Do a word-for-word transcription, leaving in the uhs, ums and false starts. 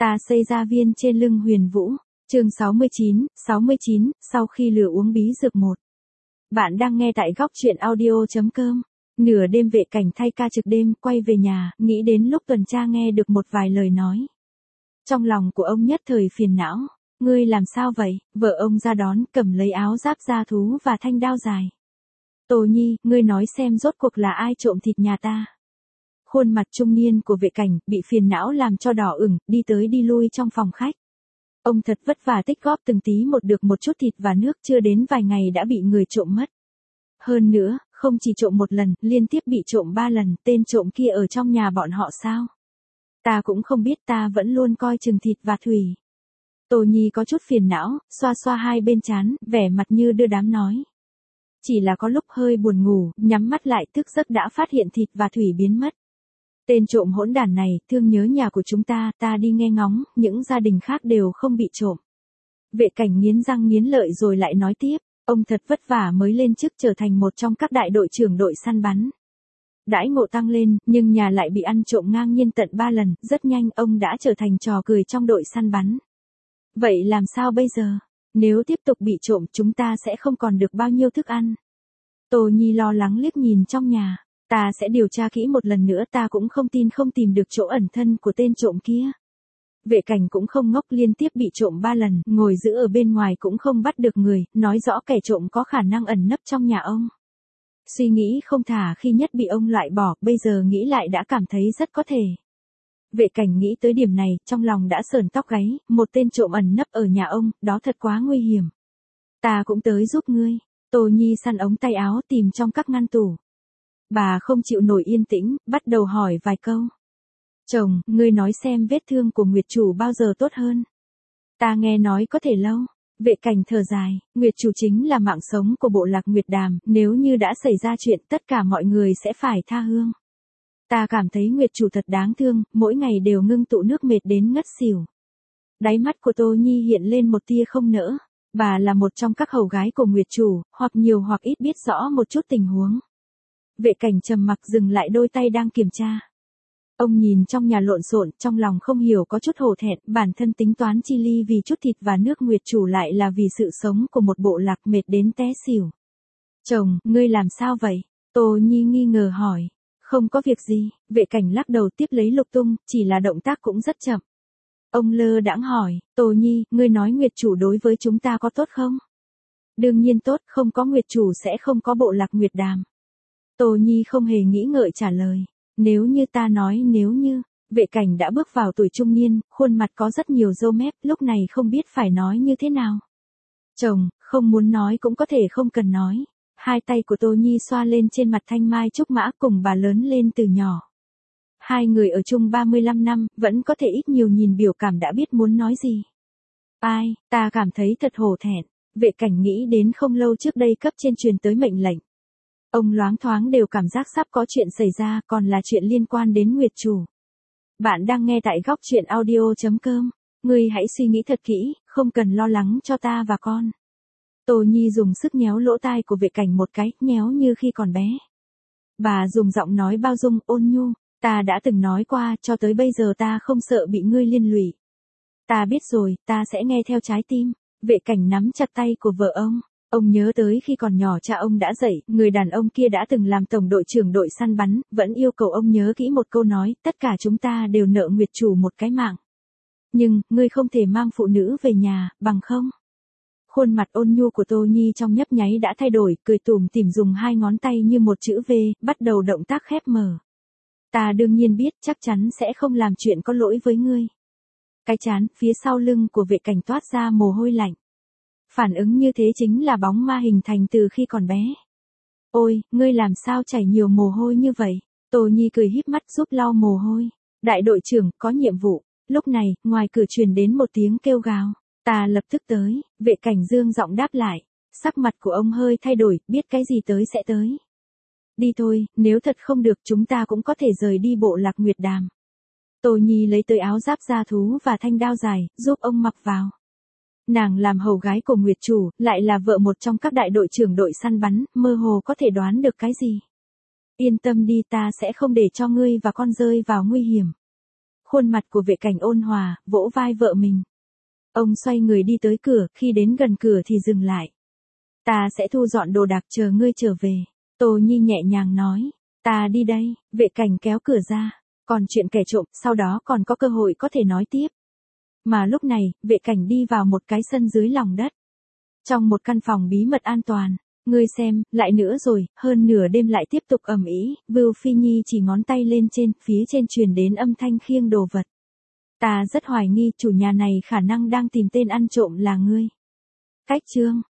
Ta xây ra viên trên lưng Huyền Vũ. Chương sáu mươi chín, sáu mươi chín, sau khi lừa uống bí dược một. Bạn đang nghe tại góc truyện audio chấm com. Nửa đêm Vệ Cảnh thay ca trực đêm quay về nhà, nghĩ đến lúc tuần tra nghe được một vài lời nói. Trong lòng của ông nhất thời phiền não. Ngươi làm sao vậy? Vợ ông ra đón, cầm lấy áo giáp da thú và thanh đao dài. Tô Nhi, ngươi nói xem rốt cuộc là ai trộm thịt nhà ta? Khuôn mặt trung niên của Vệ Cảnh bị phiền não làm cho đỏ ửng, đi tới đi lui trong phòng khách. Ông thật vất vả tích góp từng tí một được một chút thịt và nước, chưa đến vài ngày đã bị người trộm mất. Hơn nữa, không chỉ trộm một lần, liên tiếp bị trộm ba lần, tên trộm kia ở trong nhà bọn họ sao? Ta cũng không biết, ta vẫn luôn coi chừng thịt và thủy. Tô Nhi có chút phiền não, xoa xoa hai bên trán, vẻ mặt như đưa đám nói. Chỉ là có lúc hơi buồn ngủ, nhắm mắt lại thức giấc đã phát hiện thịt và thủy biến mất. Tên trộm hỗn đản này, thương nhớ nhà của chúng ta, ta đi nghe ngóng, những gia đình khác đều không bị trộm. Vệ Cảnh nghiến răng nghiến lợi rồi lại nói tiếp, ông thật vất vả mới lên chức trở thành một trong các đại đội trưởng đội săn bắn. Đãi ngộ tăng lên, nhưng nhà lại bị ăn trộm ngang nhiên tận ba lần, rất nhanh ông đã trở thành trò cười trong đội săn bắn. Vậy làm sao bây giờ? Nếu tiếp tục bị trộm chúng ta sẽ không còn được bao nhiêu thức ăn. Tô Nhi lo lắng liếc nhìn trong nhà. Ta sẽ điều tra kỹ một lần nữa, ta cũng không tin không tìm được chỗ ẩn thân của tên trộm kia. Vệ Cảnh cũng không ngốc, liên tiếp bị trộm ba lần, ngồi giữ ở bên ngoài cũng không bắt được người, nói rõ kẻ trộm có khả năng ẩn nấp trong nhà ông. Suy nghĩ không thả khi nhất bị ông loại bỏ, bây giờ nghĩ lại đã cảm thấy rất có thể. Vệ Cảnh nghĩ tới điểm này, trong lòng đã sởn tóc gáy, một tên trộm ẩn nấp ở nhà ông, đó thật quá nguy hiểm. Ta cũng tới giúp ngươi. Tô Nhi săn ống tay áo tìm trong các ngăn tủ. Bà không chịu nổi yên tĩnh, bắt đầu hỏi vài câu. Chồng, ngươi nói xem vết thương của Nguyệt Chủ bao giờ tốt hơn? Ta nghe nói có thể lâu. Vệ Cảnh thở dài, Nguyệt Chủ chính là mạng sống của bộ lạc Nguyệt Đàm, nếu như đã xảy ra chuyện tất cả mọi người sẽ phải tha hương. Ta cảm thấy Nguyệt Chủ thật đáng thương, mỗi ngày đều ngưng tụ nước mệt đến ngất xỉu. Đáy mắt của Tô Nhi hiện lên một tia không nỡ. Bà là một trong các hầu gái của Nguyệt Chủ, hoặc nhiều hoặc ít biết rõ một chút tình huống. Vệ Cảnh trầm mặc dừng lại đôi tay đang kiểm tra. Ông nhìn trong nhà lộn xộn, trong lòng không hiểu có chút hổ thẹn, bản thân tính toán chi ly vì chút thịt và nước Nguyệt Chủ lại là vì sự sống của một bộ lạc mệt đến té xỉu. Chồng, ngươi làm sao vậy? Tô Nhi nghi ngờ hỏi. Không có việc gì, Vệ Cảnh lắc đầu tiếp lấy lục tung, chỉ là động tác cũng rất chậm. Ông lơ đãng hỏi, Tô Nhi, ngươi nói Nguyệt Chủ đối với chúng ta có tốt không? Đương nhiên tốt, không có Nguyệt Chủ sẽ không có bộ lạc Nguyệt Đàm. Tô Nhi không hề nghĩ ngợi trả lời. Nếu như ta nói nếu như, Vệ Cảnh đã bước vào tuổi trung niên, khuôn mặt có rất nhiều râu mép, lúc này không biết phải nói như thế nào. Chồng, không muốn nói cũng có thể không cần nói. Hai tay của Tô Nhi xoa lên trên mặt thanh mai trúc mã cùng bà lớn lên từ nhỏ. Hai người ở chung ba mươi lăm năm, vẫn có thể ít nhiều nhìn biểu cảm đã biết muốn nói gì. Ai, ta cảm thấy thật hổ thẹn. Vệ Cảnh nghĩ đến không lâu trước đây cấp trên truyền tới mệnh lệnh. Ông loáng thoáng đều cảm giác sắp có chuyện xảy ra, còn là chuyện liên quan đến Nguyệt Chủ. Bạn đang nghe tại góc truyện audio chấm com. Ngươi hãy suy nghĩ thật kỹ, không cần lo lắng cho ta và con. Tô Nhi dùng sức nhéo lỗ tai của Vệ Cảnh một cái, nhéo như khi còn bé. Bà dùng giọng nói bao dung, ôn nhu, ta đã từng nói qua, cho tới bây giờ ta không sợ bị ngươi liên lụy. Ta biết rồi, ta sẽ nghe theo trái tim. Vệ Cảnh nắm chặt tay của vợ ông. Ông nhớ tới khi còn nhỏ cha ông đã dạy, người đàn ông kia đã từng làm tổng đội trưởng đội săn bắn, vẫn yêu cầu ông nhớ kỹ một câu nói, tất cả chúng ta đều nợ Nguyệt Chủ một cái mạng. Nhưng, ngươi không thể mang phụ nữ về nhà, bằng không? Khuôn mặt ôn nhu của Tô Nhi trong nhấp nháy đã thay đổi, cười tủm tỉm dùng hai ngón tay như một chữ V, bắt đầu động tác khép mở. Ta đương nhiên biết, chắc chắn sẽ không làm chuyện có lỗi với ngươi. Cái chán, phía sau lưng của Vệ Cảnh toát ra mồ hôi lạnh. Phản ứng như thế chính là bóng ma hình thành từ khi còn bé. Ôi, ngươi làm sao chảy nhiều mồ hôi như vậy? Tô Nhi cười híp mắt giúp lau mồ hôi. Đại đội trưởng, có nhiệm vụ. Lúc này, ngoài cửa truyền đến một tiếng kêu gào. Ta lập tức tới. Vệ Cảnh dương giọng đáp lại. Sắc mặt của ông hơi thay đổi, biết cái gì tới sẽ tới. Đi thôi, nếu thật không được chúng ta cũng có thể rời đi bộ lạc Nguyệt Đàm. Tô Nhi lấy tới áo giáp da thú và thanh đao dài, giúp ông mặc vào. Nàng làm hầu gái của Nguyệt Chủ, lại là vợ một trong các đại đội trưởng đội săn bắn, mơ hồ có thể đoán được cái gì. Yên tâm đi, ta sẽ không để cho ngươi và con rơi vào nguy hiểm. Khuôn mặt của vệ cảnh ôn hòa, vỗ vai vợ mình. Ông xoay người đi tới cửa, khi đến gần cửa thì dừng lại. Ta sẽ thu dọn đồ đạc chờ ngươi trở về. Tô Nhi nhẹ nhàng nói. Ta đi đây, vệ cảnh kéo cửa ra. Còn chuyện kẻ trộm, sau đó còn có cơ hội có thể nói tiếp. Mà lúc này, vệ cảnh đi vào một cái sân dưới lòng đất. Trong một căn phòng bí mật an toàn. Ngươi xem, lại nữa rồi, hơn nửa đêm lại tiếp tục ầm ĩ. Vưu Phi Nhi chỉ ngón tay lên trên, phía trên truyền đến âm thanh khiêng đồ vật. Ta rất hoài nghi chủ nhà này khả năng đang tìm tên ăn trộm là ngươi. Cách chương